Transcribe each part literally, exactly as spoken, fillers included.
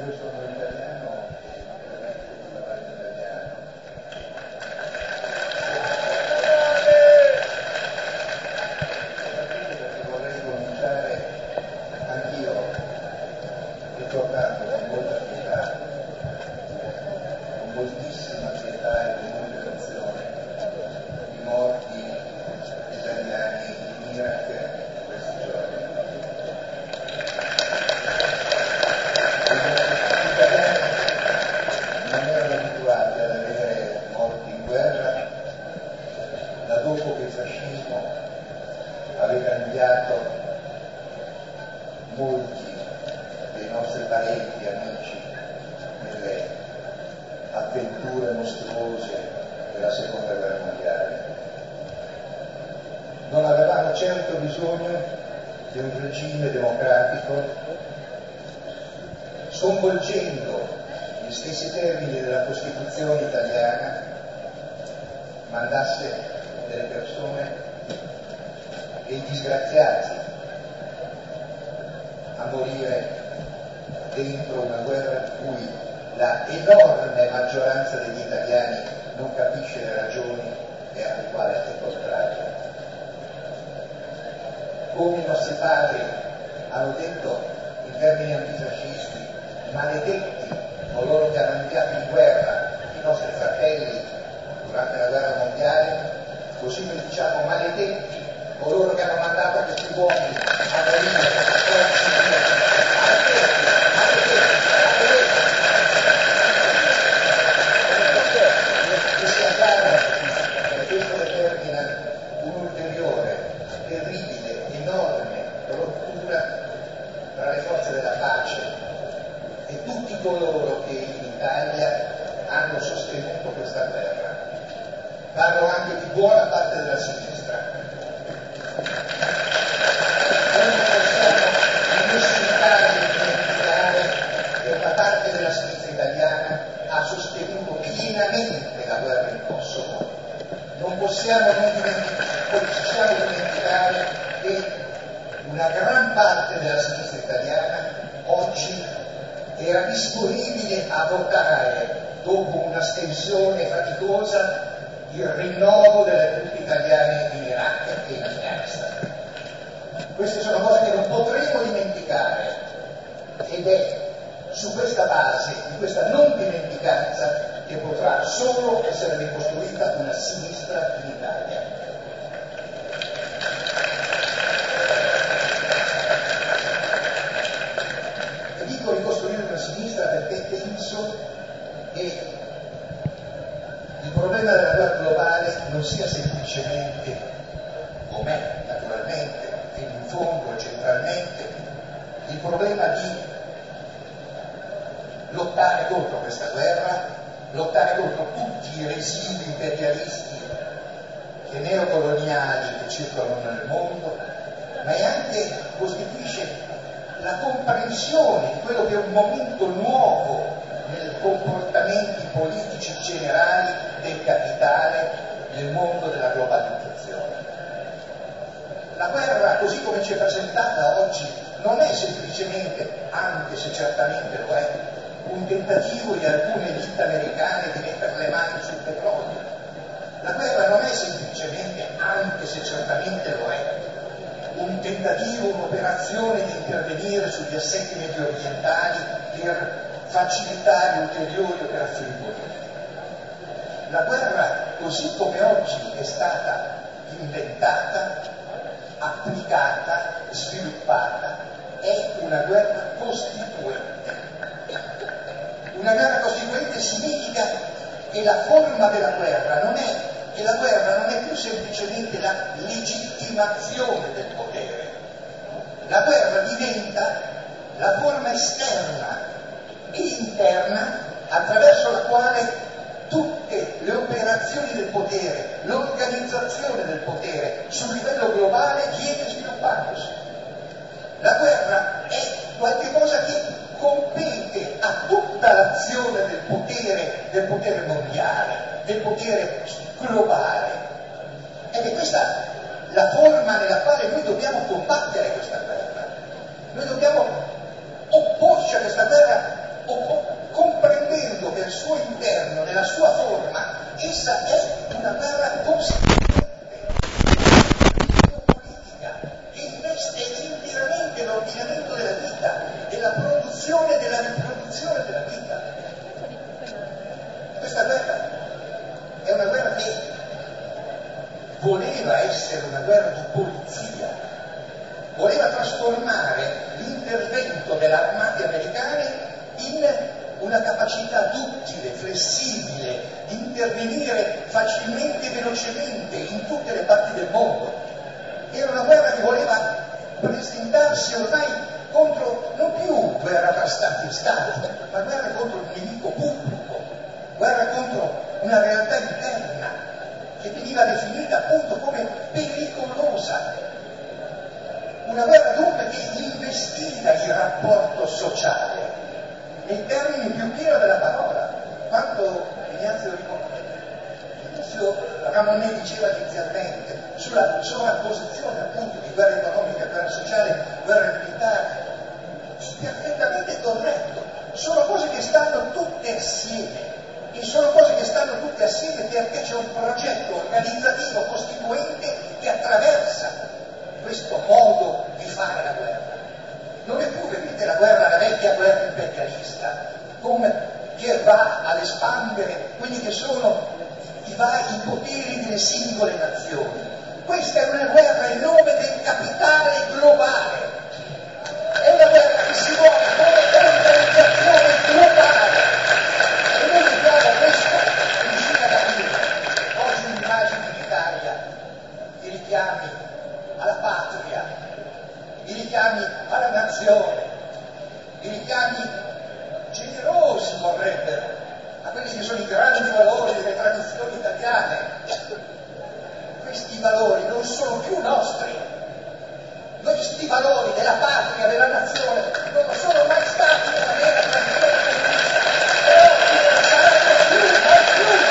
Sconvolgendo gli stessi termini della Costituzione italiana, mandasse delle persone, dei disgraziati, a morire dentro una guerra in cui la enorme maggioranza degli italiani non capisce le ragioni e alle quali è contraria. Come i nostri padri hanno detto in termini antifascisti, maledetti coloro che hanno inviato in guerra i nostri fratelli durante la guerra mondiale, così noi diciamo maledetti coloro che hanno mandato questi uomini a morire che si accade, e questo determina un'ulteriore, terribile, enorme rottura tra le forze della pace e tutti coloro che in Italia hanno sostenuto questa guerra. Parlo anche di buona parte della sinistra. Non possiamo in nessun caso dimenticare che una parte della sinistra italiana ha sostenuto pienamente la guerra in Kosovo. Non possiamo non dimenticare, possiamo dimenticare che una gran parte della sinistra italiana oggi era disponibile a votare, dopo una stensione faticosa, il rinnovo delle truppe italiane in Iraq e in Afghanistan. Queste sono cose che non potremo dimenticare, ed è su questa base, di questa non dimenticanza, che potrà solo essere ricostruita una sinistra in Italia. E dico ricostruire una sinistra perché penso che il problema della guerra globale non sia semplicemente, com'è naturalmente, fino in fondo e centralmente, il problema di lottare contro questa guerra, lottare contro tutti i residui imperialisti e neocoloniali che circolano nel mondo, ma è anche, costituisce la comprensione di quello che è un momento nuovo nei comportamenti politici generali del capitale nel mondo della globalizzazione. La guerra, così come ci è presentata oggi, non è semplicemente, anche se certamente lo è, un tentativo di alcune elite americane di mettere le mani sul petrolio. La guerra non è semplicemente, anche se certamente lo è, un tentativo, un'operazione di intervenire sugli assetti medio orientali per facilitare ulteriori operazioni politiche. La guerra, così come oggi è stata inventata, applicata, sviluppata, è una guerra costituente. Una guerra costituente significa che la forma della guerra non è, che la guerra non è più semplicemente la legittimazione del potere. La guerra diventa la forma esterna e interna attraverso la quale tutte le operazioni del potere, l'organizzazione del potere sul livello globale viene sviluppandosi. La guerra è qualcosa che compete a tutta l'azione del potere, del potere mondiale, del potere globale. Ed è questa la forma nella quale noi dobbiamo combattere questa guerra. Noi dobbiamo opporci a questa guerra voleva essere una guerra di polizia, voleva trasformare l'intervento delle armate americane in una capacità duttile, flessibile, di intervenire facilmente e velocemente in tutte le parti del mondo. Era una guerra che voleva presentarsi ormai contro, non più guerra tra stati e stati, ma guerra contro il nemico pubblico, guerra contro una realtà interna che veniva definita appunto come pericolosa. Una guerra dunque che investiva il rapporto sociale nei termini più pieni della parola. Quanto Ignazio, Ignazio Ramonet diceva inizialmente sulla sovrapposizione appunto di guerra economica, guerra sociale, guerra militare, perfettamente corretto. Sono cose che stanno tutte assieme, e sono cose che stanno tutte assieme perché c'è un progetto organizzativo costituente che attraversa questo modo di fare la guerra. Non è più, vedete, la guerra, la vecchia guerra imperialista, come che va ad espandere quelli che sono i vari poteri delle singole nazioni. Questa è una guerra in nome del capitale globale, è una guerra che si vuole come organizzazione globale, e noi dobbiamo questo riuscire a capire. Oggi un'immagine in Italia, i richiami alla patria, i richiami alla nazione, i richiami generosi vorrebbero a quelli che sono i grandi valori delle tradizioni italiane. Questi valori non sono più nostri, questi valori della patria, della nazione non sono mai stati nella vera tradizione comunista, e oggi non saranno più, mai più.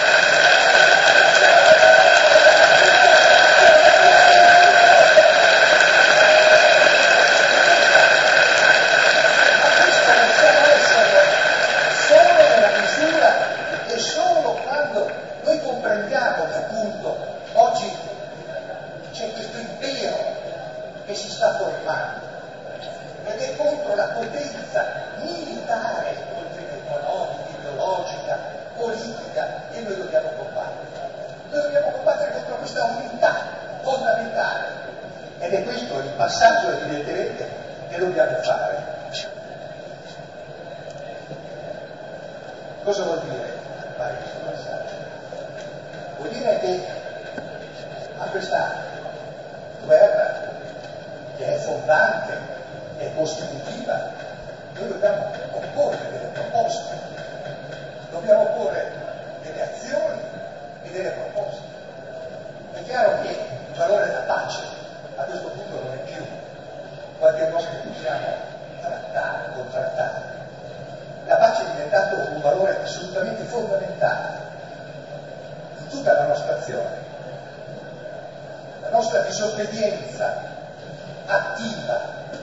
Che si sta formando ed è contro la potenza militare, oltre che economica, ideologica, politica, che noi dobbiamo combattere. Noi dobbiamo combattere contro questa unità fondamentale, ed è questo il passaggio evidentemente che dobbiamo fare. Cosa vuol dire fare questo passaggio? Vuol dire che a questa guerra, che è fondante, è costitutiva, noi dobbiamo opporre delle proposte, dobbiamo opporre delle azioni e delle proposte. È chiaro che il valore della pace a questo punto non è più qualche cosa che possiamo trattare, contrattare. La pace è diventato un valore assolutamente fondamentale in tutta la nostra azione. La nostra disobbedienza attiva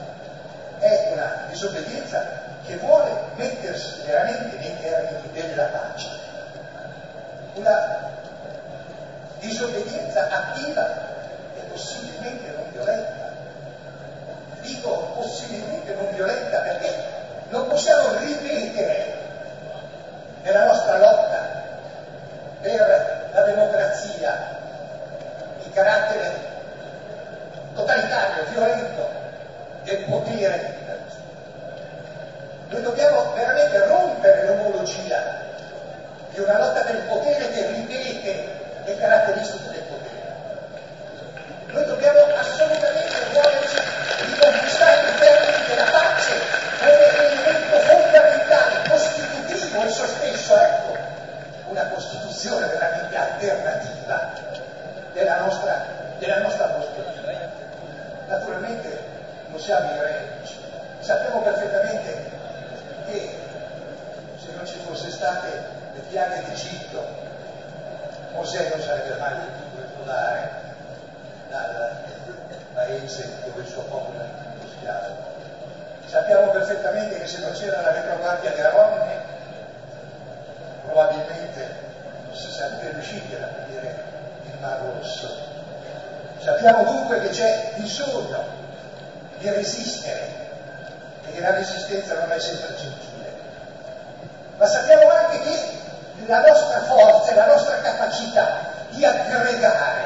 è una disobbedienza che vuole mettersi veramente nei termini della pace, una disobbedienza attiva e possibilmente non violenta. Dico possibilmente non violenta perché non possiamo ripetere nella nostra lotta per la democrazia il carattere totalitario, violento del potere. Noi dobbiamo veramente rompere l'omologia di una lotta del potere che ripete le caratteristiche del potere. Noi dobbiamo assolutamente volerci riconquistare i termini della pace come elemento fondamentale, costitutivo esso stesso, ecco, una costituzione veramente alternativa della nostra, della nostra prospettiva. Naturalmente non siamo i reduci, sappiamo perfettamente che se non ci fosse state le piaghe d'Egitto, Mosè non sarebbe mai potuto ritornare dal paese dove il suo popolo era tutto schiavo. Sappiamo perfettamente che se non c'era la retroguardia di Aronne, probabilmente non si sarebbe riusciti ad aprire il Mar Rosso. Sappiamo dunque che c'è bisogno di resistere e che la resistenza non è sempre gentile, ma sappiamo anche che la nostra forza e la nostra capacità di aggregare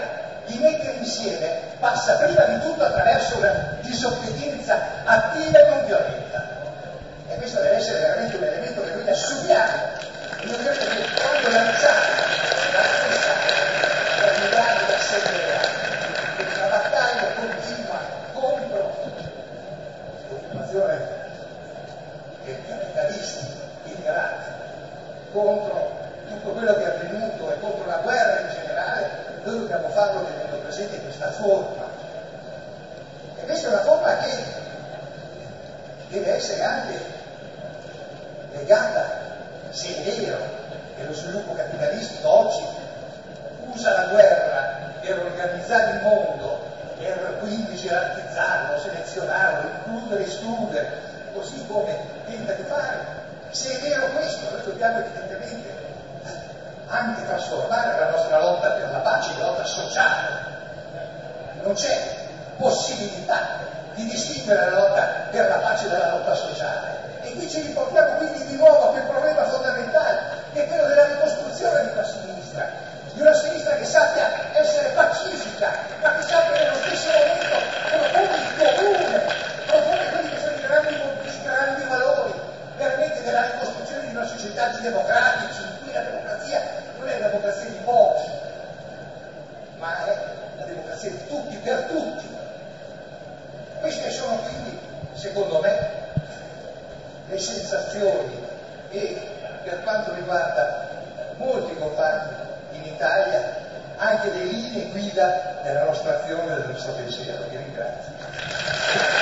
di mettere insieme passa prima di tutto attraverso una disobbedienza attiva e non violenta. E questo deve essere veramente un elemento che noi assumiamo. Io credo che quando lanciamo la stessa per migliaia di assemblea, una battaglia continua contro l'occupazione dei capitalisti immigrati, contro tutto quello che è avvenuto e contro la guerra in generale, noi dobbiamo farlo tenendo presente questa forma. E questa è una forma che deve essere anche legata, se è vero che lo sviluppo capitalistico oggi usa la guerra per organizzare il mondo, per quindi gerarchizzarlo, selezionarlo, includere, escludere, così come tenta di fare. Se è vero questo, noi dobbiamo evidentemente anche trasformare la nostra lotta per la pace in lotta sociale. Non c'è possibilità di distinguere la lotta per la pace dalla lotta sociale. E qui ci riportiamo quindi di nuovo a quel problema fondamentale, che è quello della ricostruzione di una sinistra, di una sinistra che sappia essere pacifica, ma che sappia nello stesso momento proporre il comune, proporre quelli che sono i grandi, i grandi valori, veramente della ricostruzione di una società di democratici, in cui la democrazia non è la democrazia di pochi, ma è la democrazia di tutti, per tutti. Queste sono quindi, secondo me, le sensazioni e, per quanto riguarda molti compagni in Italia, anche le linee guida della nostra azione e del nostro pensiero. Vi ringrazio.